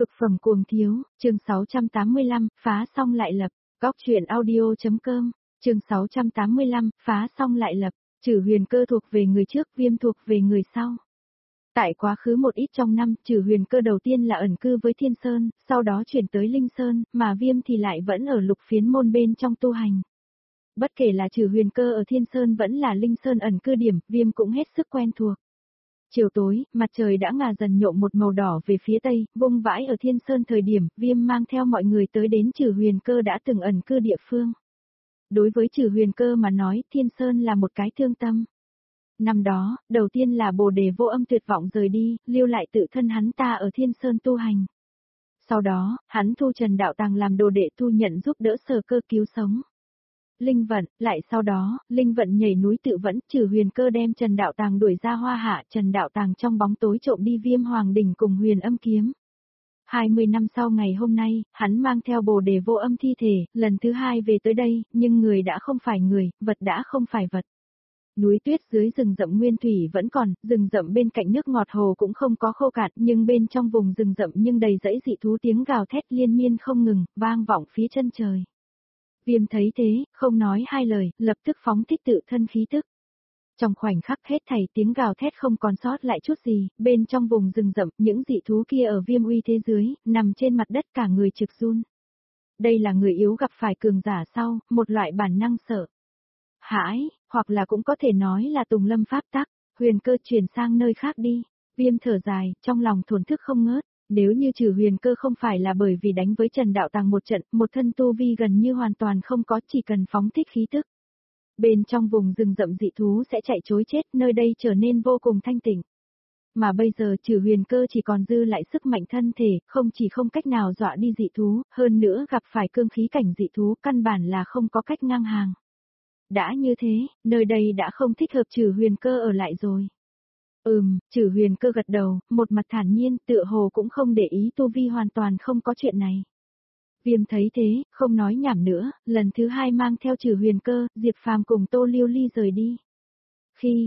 Cực phẩm cuồng thiếu, chương 685, phá xong lại lập, góc truyện audio.com, chương 685, phá xong lại lập, Trử Huyền Cơ thuộc về người trước, Viêm thuộc về người sau. Tại quá khứ một ít trong năm, Trử Huyền Cơ đầu tiên là ẩn cư với Thiên Sơn, sau đó chuyển tới Linh Sơn, mà Viêm thì lại vẫn ở Lục Phiến môn bên trong tu hành. Bất kể là Trử Huyền Cơ ở Thiên Sơn vẫn là Linh Sơn ẩn cư điểm, Viêm cũng hết sức quen thuộc. Chiều tối, mặt trời đã ngả dần nhộm một màu đỏ về phía tây, vung vãi ở Thiên Sơn thời điểm, Viêm mang theo mọi người tới đến Trử Huyền Cơ đã từng ẩn cư địa phương. Đối với Trử Huyền Cơ mà nói, Thiên Sơn là một cái thương tâm. Năm đó, đầu tiên là Bồ Đề Vô Âm tuyệt vọng rời đi, lưu lại tự thân hắn ta ở Thiên Sơn tu hành. Sau đó, hắn thu Trần Đạo Tàng làm đồ đệ thu nhận giúp đỡ Sở Cơ cứu sống. Linh Vận, lại sau đó, Linh Vận nhảy núi tự vẫn, Trử Huyền Cơ đem Trần Đạo Tàng đuổi ra Hoa Hạ, Trần Đạo Tàng trong bóng tối trộm đi Viêm Hoàng đỉnh cùng Huyền Âm kiếm. 20 năm sau ngày hôm nay, hắn mang theo Bồ Đề Vô Âm thi thể, lần thứ hai về tới đây, nhưng người đã không phải người, vật đã không phải vật. Núi tuyết dưới rừng rậm nguyên thủy vẫn còn, rừng rậm bên cạnh nước ngọt hồ cũng không có khô cạn, nhưng bên trong vùng rừng rậm nhưng đầy rẫy dị thú tiếng gào thét liên miên không ngừng, vang vọng phía chân trời. Viêm thấy thế, không nói hai lời, lập tức phóng thích tự thân khí tức. Trong khoảnh khắc hết thảy tiếng gào thét không còn sót lại chút gì, bên trong vùng rừng rậm, những dị thú kia ở Viêm uy thế dưới, nằm trên mặt đất cả người trực run. Đây là người yếu gặp phải cường giả sau, một loại bản năng sợ hãi, hoặc là cũng có thể nói là tùng lâm pháp tắc, Huyền Cơ chuyển sang nơi khác đi. Viêm thở dài, trong lòng thổn thức không ngớt. Nếu như Trử Huyền Cơ không phải là bởi vì đánh với Trần Đạo Tàng một trận, một thân tu vi gần như hoàn toàn không có, chỉ cần phóng thích khí tức. Bên trong vùng rừng rậm dị thú sẽ chạy trối chết, nơi đây trở nên vô cùng thanh tịnh. Mà bây giờ Trử Huyền Cơ chỉ còn dư lại sức mạnh thân thể, không chỉ không cách nào dọa đi dị thú, hơn nữa gặp phải cương khí cảnh dị thú căn bản là không có cách ngang hàng. Đã như thế, nơi đây đã không thích hợp Trử Huyền Cơ ở lại rồi. Trử Huyền Cơ gật đầu, một mặt thản nhiên, tựa hồ cũng không để ý tu vi hoàn toàn không có chuyện này. Viêm thấy thế, không nói nhảm nữa, lần thứ hai mang theo Trử Huyền Cơ, Diệp Phàm cùng Tô Liêu Ly rời đi. Khi,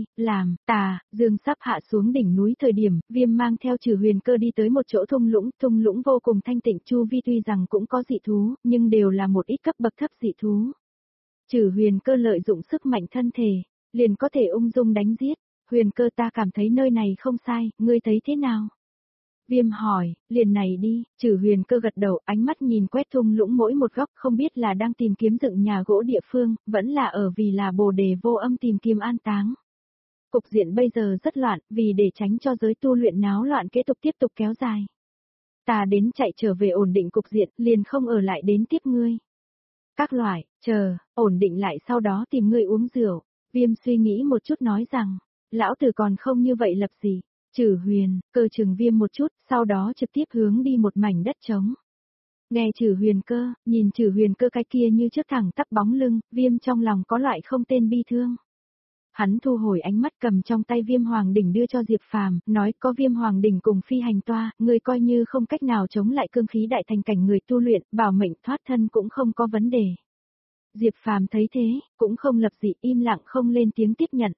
Dương sắp hạ xuống đỉnh núi thời điểm, Viêm mang theo Trử Huyền Cơ đi tới một chỗ thung lũng vô cùng thanh tịnh, chu vi tuy rằng cũng có dị thú, nhưng đều là một ít cấp bậc thấp dị thú. Trử Huyền Cơ lợi dụng sức mạnh thân thể, liền có thể ung dung đánh giết. Huyền Cơ, ta cảm thấy nơi này không sai, ngươi thấy thế nào? Viêm hỏi, liền này đi. Trử Huyền Cơ gật đầu, ánh mắt nhìn quét thung lũng mỗi một góc, không biết là đang tìm kiếm dựng nhà gỗ địa phương, vẫn là ở vì là Bồ Đề Vô Âm tìm kiếm an táng. Cục diện bây giờ rất loạn, vì để tránh cho giới tu luyện náo loạn tiếp tục kéo dài. Ta đến chạy trở về ổn định cục diện, liền không ở lại đến tiếp ngươi. Các loại, chờ, ổn định lại sau đó tìm ngươi uống rượu. Viêm suy nghĩ một chút nói rằng, lão tử còn không như vậy lập gì. Trử Huyền Cơ chừng Viêm một chút, sau đó trực tiếp hướng đi một mảnh đất trống. Nghe Trử Huyền Cơ, nhìn Trử Huyền Cơ cái kia như trước thẳng tắp bóng lưng, Viêm trong lòng có loại không tên bi thương. Hắn thu hồi ánh mắt cầm trong tay Viêm Hoàng đỉnh đưa cho Diệp Phàm, nói có Viêm Hoàng đỉnh cùng phi hành toa, người coi như không cách nào chống lại cương khí đại thành cảnh người tu luyện, bảo mệnh thoát thân cũng không có vấn đề. Diệp Phàm thấy thế, cũng không lập dị, im lặng không lên tiếng tiếp nhận.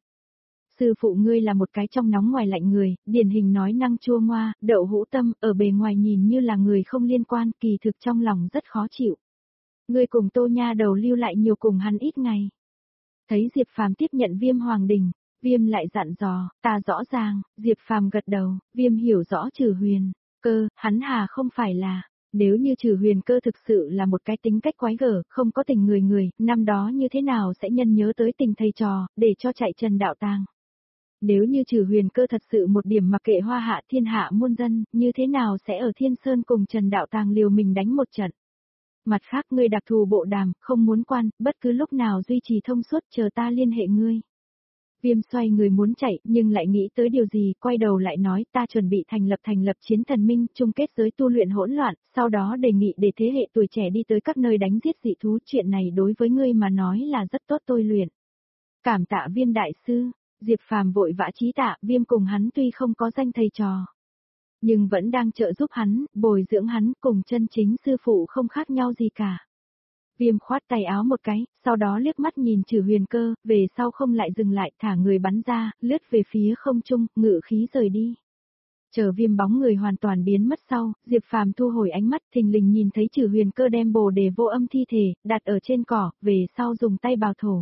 Sư phụ ngươi là một cái trong nóng ngoài lạnh người, điển hình nói năng chua ngoa, đậu hũ tâm, ở bề ngoài nhìn như là người không liên quan, kỳ thực trong lòng rất khó chịu. Ngươi cùng Tô Nha đầu lưu lại nhiều cùng hắn ít ngày. Thấy Diệp Phàm tiếp nhận Viêm Hoàng đỉnh, Viêm lại dặn dò, ta rõ ràng. Diệp Phàm gật đầu, Viêm hiểu rõ Trử Huyền Cơ, hắn hà không phải là, nếu như Trử Huyền Cơ thực sự là một cái tính cách quái gở, không có tình người, năm đó như thế nào sẽ nhân nhớ tới tình thầy trò, để cho chạy Trần Đạo Tàng. Nếu như Trử Huyền Cơ thật sự một điểm mặc kệ Hoa Hạ thiên hạ muôn dân, như thế nào sẽ ở Thiên Sơn cùng Trần Đạo Tàng liều mình đánh một trận. Mặt khác ngươi đặc thù bộ đàm, không muốn quan, bất cứ lúc nào duy trì thông suốt, chờ ta liên hệ ngươi. Viêm xoay người muốn chạy, nhưng lại nghĩ tới điều gì, quay đầu lại nói, ta chuẩn bị thành lập chiến thần minh, chung kết giới tu luyện hỗn loạn, sau đó đề nghị để thế hệ tuổi trẻ đi tới các nơi đánh giết dị thú, chuyện này đối với ngươi mà nói là rất tốt tôi luyện. Cảm tạ Viêm đại sư. Diệp Phàm vội vã chí tạ, Viêm cùng hắn tuy không có danh thầy trò, nhưng vẫn đang trợ giúp hắn, bồi dưỡng hắn, cùng chân chính sư phụ không khác nhau gì cả. Viêm khoát tay áo một cái, sau đó liếc mắt nhìn Trử Huyền Cơ, về sau không lại dừng lại, thả người bắn ra, lướt về phía không trung, ngự khí rời đi. Chờ Viêm bóng người hoàn toàn biến mất sau, Diệp Phàm thu hồi ánh mắt, thình lình nhìn thấy Trử Huyền Cơ đem Bồ Đề Vô Âm thi thể đặt ở trên cỏ, về sau dùng tay bào thổ.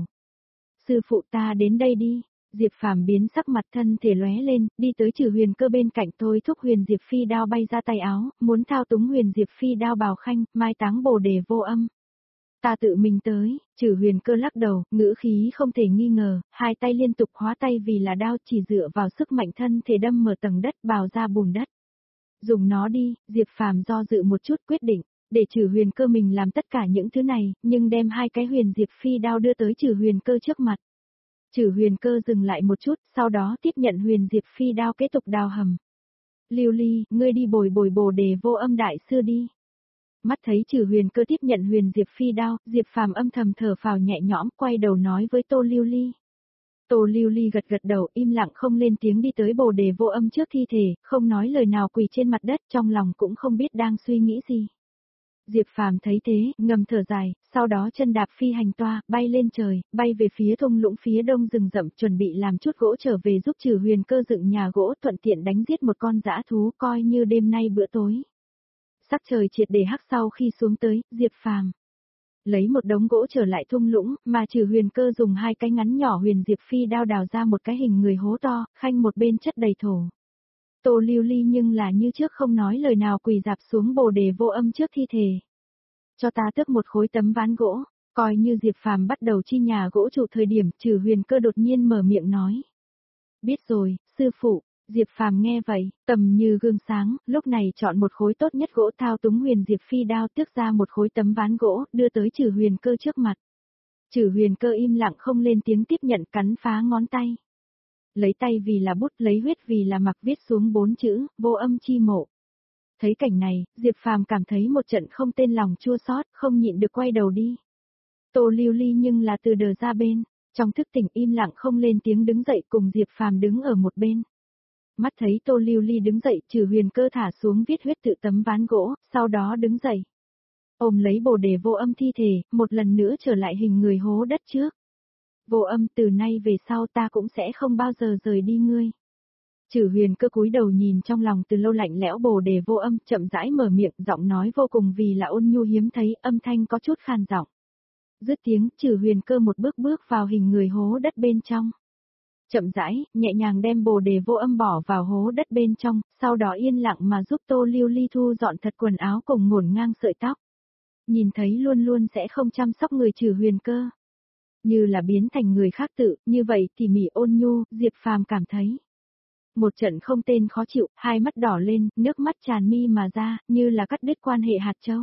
Sư phụ ta đến đây đi. Diệp Phàm biến sắc mặt, thân thể lóe lên, đi tới Trử Huyền Cơ bên cạnh, thôi thúc Huyền Diệp Phi đao bay ra tay áo, muốn thao túng Huyền Diệp Phi đao bào khanh, mai táng Bồ Đề Vô Âm. Ta tự mình tới. Trử Huyền Cơ lắc đầu, ngữ khí không thể nghi ngờ, hai tay liên tục hóa tay vì là đao, chỉ dựa vào sức mạnh thân thể đâm mở tầng đất, bào ra bùn đất. Dùng nó đi. Diệp Phàm do dự một chút, quyết định để Trử Huyền Cơ mình làm tất cả những thứ này, nhưng đem hai cái Huyền Diệp Phi đao đưa tới Trử Huyền Cơ trước mặt. Trử Huyền Cơ dừng lại một chút, sau đó tiếp nhận Huyền Diệp Phi đao, kế tục đào hầm. Lưu Ly, ngươi đi bồi Bồ Đề Vô Âm đại sư đi. Mắt thấy Trử Huyền Cơ tiếp nhận Huyền Diệp Phi đao, Diệp Phàm âm thầm thở phào nhẹ nhõm, quay đầu nói với Tô Lưu Ly. Tô Lưu Ly gật gật đầu, im lặng không lên tiếng đi tới Bồ Đề Vô Âm trước thi thể, không nói lời nào, quỳ trên mặt đất, trong lòng cũng không biết đang suy nghĩ gì. Diệp Phàm thấy thế, ngầm thở dài, sau đó chân đạp phi hành toa, bay lên trời, bay về phía thung lũng phía đông rừng rậm, chuẩn bị làm chút gỗ trở về giúp Trử Huyền Cơ dựng nhà gỗ, thuận tiện đánh giết một con dã thú, coi như đêm nay bữa tối. Sắc trời triệt để hắc sau khi xuống tới, Diệp Phàm lấy một đống gỗ trở lại thung lũng, mà Trử Huyền Cơ dùng hai cái ngắn nhỏ Huyền Diệp Phi đao đào ra một cái hình người hố to, khanh một bên chất đầy thổ. Tô Lưu Ly nhưng là như trước không nói lời nào, quỳ dạp xuống Bồ Đề Vô Âm trước thi thể. Cho ta tước một khối tấm ván gỗ, coi như Diệp Phàm bắt đầu chi nhà gỗ trụ thời điểm, Trử Huyền Cơ đột nhiên mở miệng nói. Biết rồi, sư phụ. Diệp Phàm nghe vậy, tầm như gương sáng, lúc này chọn một khối tốt nhất gỗ, thao túng Huyền Diệp Phi đao, tước ra một khối tấm ván gỗ, đưa tới Trử Huyền Cơ trước mặt. Trử Huyền Cơ im lặng không lên tiếng, tiếp nhận, cắn phá ngón tay. Lấy tay vì là bút, lấy huyết vì là mặc, viết xuống 4 chữ, Vô Âm chi mộ. Thấy cảnh này, Diệp Phàm cảm thấy một trận không tên lòng chua xót, không nhịn được quay đầu đi. Tô Lưu Ly nhưng là từ đờ ra bên, trong thức tỉnh im lặng không lên tiếng đứng dậy, cùng Diệp Phàm đứng ở một bên. Mắt thấy Tô Lưu Ly đứng dậy, Trử Huyền Cơ thả xuống viết huyết tự tấm ván gỗ, sau đó đứng dậy. Ôm lấy Bồ Đề Vô Âm thi thể, một lần nữa trở lại hình người hố đất trước. Vô Âm, từ nay về sau ta cũng sẽ không bao giờ rời đi ngươi. Trử Huyền Cơ cúi đầu nhìn trong lòng từ lâu lạnh lẽo Bồ Đề Vô Âm, chậm rãi mở miệng, giọng nói vô cùng vì là ôn nhu hiếm thấy, âm thanh có chút khàn giọng. Dứt tiếng, Trử Huyền Cơ một bước bước vào hình người hố đất bên trong. Chậm rãi, nhẹ nhàng đem Bồ Đề Vô Âm bỏ vào hố đất bên trong, sau đó yên lặng mà giúp Tô Lưu Ly thu dọn thật quần áo cùng ngổn ngang sợi tóc. Nhìn thấy luôn luôn sẽ không chăm sóc người Trử Huyền Cơ, như là biến thành người khác tự, như vậy tỉ mỉ ôn nhu, Diệp Phàm cảm thấy một trận không tên khó chịu, hai mắt đỏ lên, nước mắt tràn mi mà ra, như là cắt đứt quan hệ hạt châu.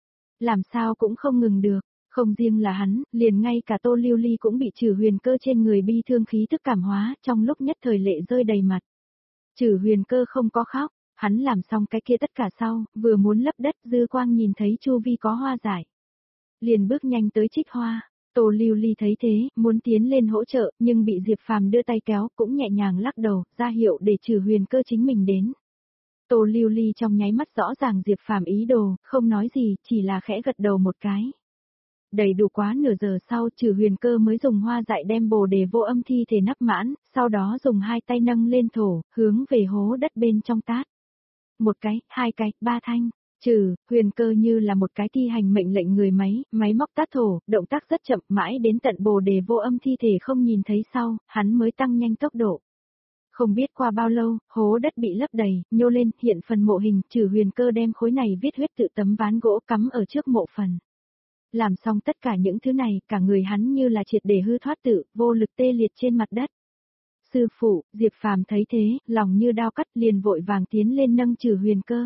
Làm sao cũng không ngừng được. Không riêng là hắn, liền ngay cả Tô Lưu Ly cũng bị Trử Huyền Cơ trên người bi thương khí tức cảm hóa, trong lúc nhất thời lệ rơi đầy mặt. Trử Huyền Cơ không có khóc, hắn làm xong cái kia tất cả sau, vừa muốn lấp đất, dư quang nhìn thấy chu vi có hoa dại, liền bước nhanh tới trích hoa. Tô Lưu Ly thấy thế, muốn tiến lên hỗ trợ, nhưng bị Diệp Phàm đưa tay kéo, cũng nhẹ nhàng lắc đầu, ra hiệu để Trử Huyền Cơ chính mình đến. Tô Lưu Ly trong nháy mắt rõ ràng Diệp Phàm ý đồ, không nói gì, chỉ là khẽ gật đầu một cái. Đầy đủ quá nửa giờ sau, Trử Huyền Cơ mới dùng hoa dại đem Bồ Đề Vô Âm thi thể nắp mãn, sau đó dùng hai tay nâng lên thổ, hướng về hố đất bên trong tát. Một cái, hai cái, ba thanh. Trử Huyền Cơ như là một cái thi hành mệnh lệnh người máy móc tát thổ, động tác rất chậm, mãi đến tận Bồ Đề Vô Âm thi thể không nhìn thấy sau, hắn mới tăng nhanh tốc độ. Không biết qua bao lâu, hố đất bị lấp đầy, nhô lên, hiện phần mộ hình, Trử Huyền Cơ đem khối này viết huyết tự tấm ván gỗ cắm ở trước mộ phần. Làm xong tất cả những thứ này, cả người hắn như là triệt để hư thoát tự, vô lực tê liệt trên mặt đất. Sư phụ, Diệp Phàm thấy thế, lòng như đao cắt, liền vội vàng tiến lên nâng Trử Huyền Cơ.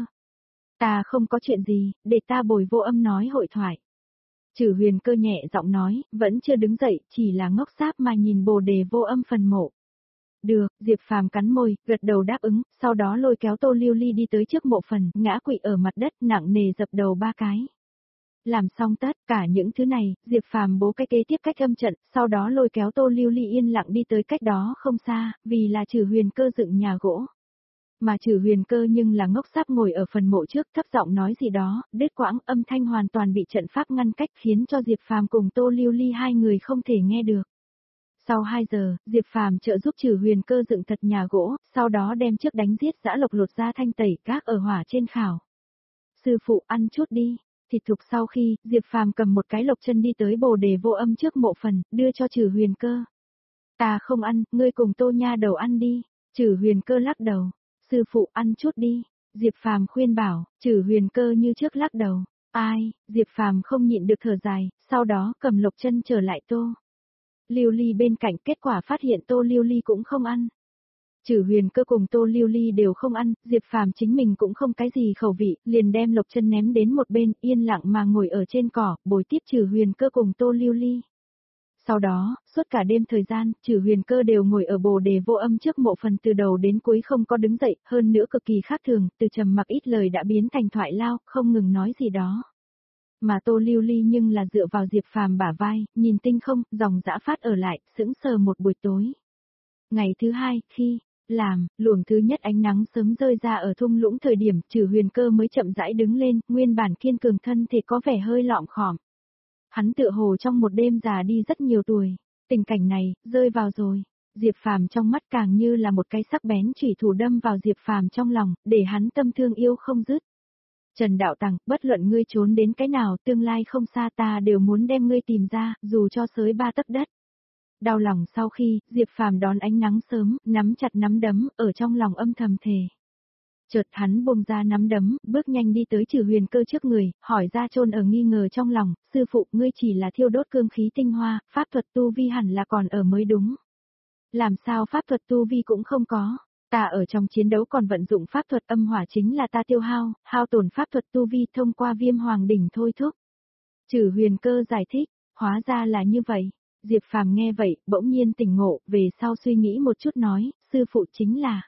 Ta không có chuyện gì, để ta bồi Vô Âm nói hội thoại. Trử Huyền Cơ nhẹ giọng nói, vẫn chưa đứng dậy, chỉ là ngốc sáp mà nhìn Bồ Đề Vô Âm phần mộ. Được, Diệp Phàm cắn môi, gật đầu đáp ứng, sau đó lôi kéo Tô Lưu Ly đi tới trước mộ phần, ngã quỵ ở mặt đất, nặng nề dập đầu ba cái. Làm xong tất cả những thứ này, Diệp Phàm bố cái kế tiếp cách âm trận, sau đó lôi kéo Tô Lưu Ly yên lặng đi tới cách đó không xa, vì là Trử Huyền Cơ dựng nhà gỗ. Mà Trử Huyền Cơ nhưng là ngốc sáp ngồi ở phần mộ trước, thấp giọng nói gì đó, đứt quãng, âm thanh hoàn toàn bị trận pháp ngăn cách, khiến cho Diệp Phàm cùng Tô Lưu Ly hai người không thể nghe được. Sau 2 giờ, Diệp Phàm trợ giúp Trử Huyền Cơ dựng thật nhà gỗ, sau đó đem trước đánh giết dã lộc lột ra thanh tẩy gác ở hỏa trên khảo. Sư phụ ăn chút đi. Thịt thục sau khi, Diệp Phàm cầm một cái lộc chân đi tới Bồ Đề Vô Âm trước mộ phần, đưa cho Trử Huyền Cơ. Ta không ăn, ngươi cùng Tô Nha Đầu ăn đi. Trử Huyền Cơ lắc đầu. Sư phụ ăn chút đi. Diệp Phàm khuyên bảo, Trử Huyền Cơ như trước lắc đầu. Ai, Diệp Phàm không nhịn được thở dài, sau đó cầm lộc chân trở lại Tô Lưu Ly bên cạnh, kết quả phát hiện Tô Lưu Ly cũng không ăn. Trử Huyền Cơ cùng Tô Lưu Ly đều không ăn, Diệp Phàm chính mình cũng không cái gì khẩu vị, liền đem lộc chân ném đến một bên, yên lặng mà ngồi ở trên cỏ, bồi tiếp Trử Huyền Cơ cùng Tô Lưu Ly. Sau đó, suốt cả đêm thời gian, Trử Huyền Cơ đều ngồi ở Bồ Đề Vô Âm trước mộ phần từ đầu đến cuối không có đứng dậy, hơn nữa cực kỳ khác thường, từ trầm mặc ít lời đã biến thành thoại lao, không ngừng nói gì đó. Mà Tô Lưu Ly nhưng là dựa vào Diệp Phàm bả vai, nhìn tinh không, dòng dã phát ở lại, sững sờ một buổi tối. Ngày thứ hai, khi luồng thứ nhất ánh nắng sớm rơi ra ở thung lũng thời điểm, Trử Huyền Cơ mới chậm rãi đứng lên, nguyên bản kiên cường thân thể có vẻ hơi lọm khòm. Hắn tựa hồ trong một đêm già đi rất nhiều tuổi. Tình cảnh này, rơi vào rồi. Diệp Phàm trong mắt càng như là một cái sắc bén chủy thủ đâm vào Diệp Phàm trong lòng, để hắn tâm thương yêu không dứt. Trần Đạo Tằng, bất luận ngươi trốn đến cái nào, tương lai không xa ta đều muốn đem ngươi tìm ra, dù cho xới 3 tấc đất. Đau lòng sau khi, Diệp Phàm đón ánh nắng sớm, nắm chặt nắm đấm, ở trong lòng âm thầm thề. Chợt hắn buông ra nắm đấm, bước nhanh đi tới Trử Huyền Cơ trước người, hỏi ra chôn ở nghi ngờ trong lòng, sư phụ ngươi chỉ là thiêu đốt cương khí tinh hoa, pháp thuật tu vi hẳn là còn ở mới đúng. Làm sao pháp thuật tu vi cũng không có, ta ở trong chiến đấu còn vận dụng pháp thuật âm hỏa chính là ta tiêu hao tổn pháp thuật tu vi thông qua Viêm Hoàng đỉnh thôi thúc. Trử Huyền Cơ giải thích, hóa ra là như vậy. Diệp Phàm nghe vậy, bỗng nhiên tỉnh ngộ, về sau suy nghĩ một chút nói, sư phụ chính là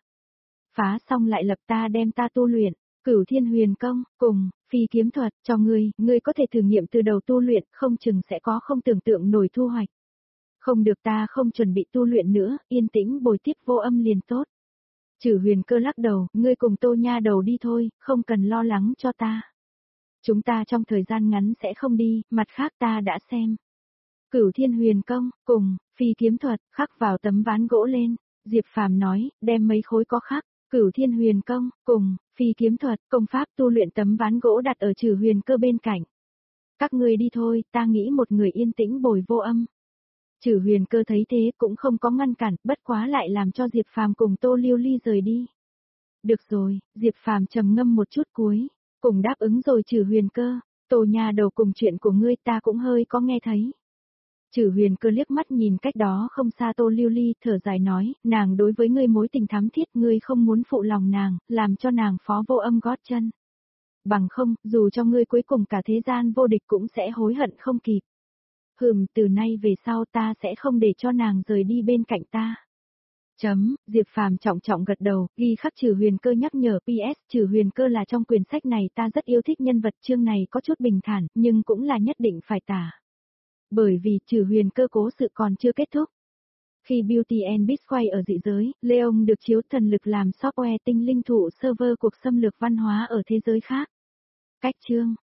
phá xong lại lập ta đem ta tu luyện, Cửu Thiên Huyền Công, cùng phi kiếm thuật, cho ngươi có thể thử nghiệm từ đầu tu luyện, không chừng sẽ có không tưởng tượng nổi thu hoạch. Không được, ta không chuẩn bị tu luyện nữa, yên tĩnh bồi tiếp Vô Âm liền tốt. Trử Huyền Cơ lắc đầu, ngươi cùng Tô Nha Đầu đi thôi, không cần lo lắng cho ta. Chúng ta trong thời gian ngắn sẽ không đi, mặt khác ta đã xem. Cửu Thiên Huyền Công, cùng phi kiếm thuật, khắc vào tấm ván gỗ lên. Diệp Phàm nói, đem mấy khối có khắc, Cửu Thiên Huyền Công, cùng phi kiếm thuật, công pháp tu luyện tấm ván gỗ đặt ở Trử Huyền Cơ bên cạnh. Các ngươi đi thôi, ta nghĩ một người yên tĩnh bồi Vô Âm. Trử Huyền Cơ thấy thế cũng không có ngăn cản, bất quá lại làm cho Diệp Phàm cùng Tô Lưu Ly rời đi. Được rồi, Diệp Phàm trầm ngâm một chút cuối, cùng đáp ứng rồi Trử Huyền Cơ, Tô Nha Đầu cùng chuyện của ngươi ta cũng hơi có nghe thấy. Trử Huyền Cơ liếc mắt nhìn cách đó không xa Tô Lưu Ly, thở dài nói, nàng đối với ngươi mối tình thắm thiết, ngươi không muốn phụ lòng nàng, làm cho nàng phó Vô Âm gót chân. Bằng không, dù cho ngươi cuối cùng cả thế gian vô địch cũng sẽ hối hận không kịp. Từ nay về sau ta sẽ không để cho nàng rời đi bên cạnh ta. Diệp Phàm trọng trọng gật đầu, ghi khắc Trử Huyền Cơ nhắc nhở PS, Trử Huyền Cơ là trong quyển sách này ta rất yêu thích nhân vật, chương này có chút bình thản, nhưng cũng là nhất định phải tả. Bởi vì Trử Huyền Cơ cố sự còn chưa kết thúc. Khi Beauty and Beast quay ở dị giới, Leon được chiếu thần lực làm software tinh linh thụ server cuộc xâm lược văn hóa ở thế giới khác. Cách chương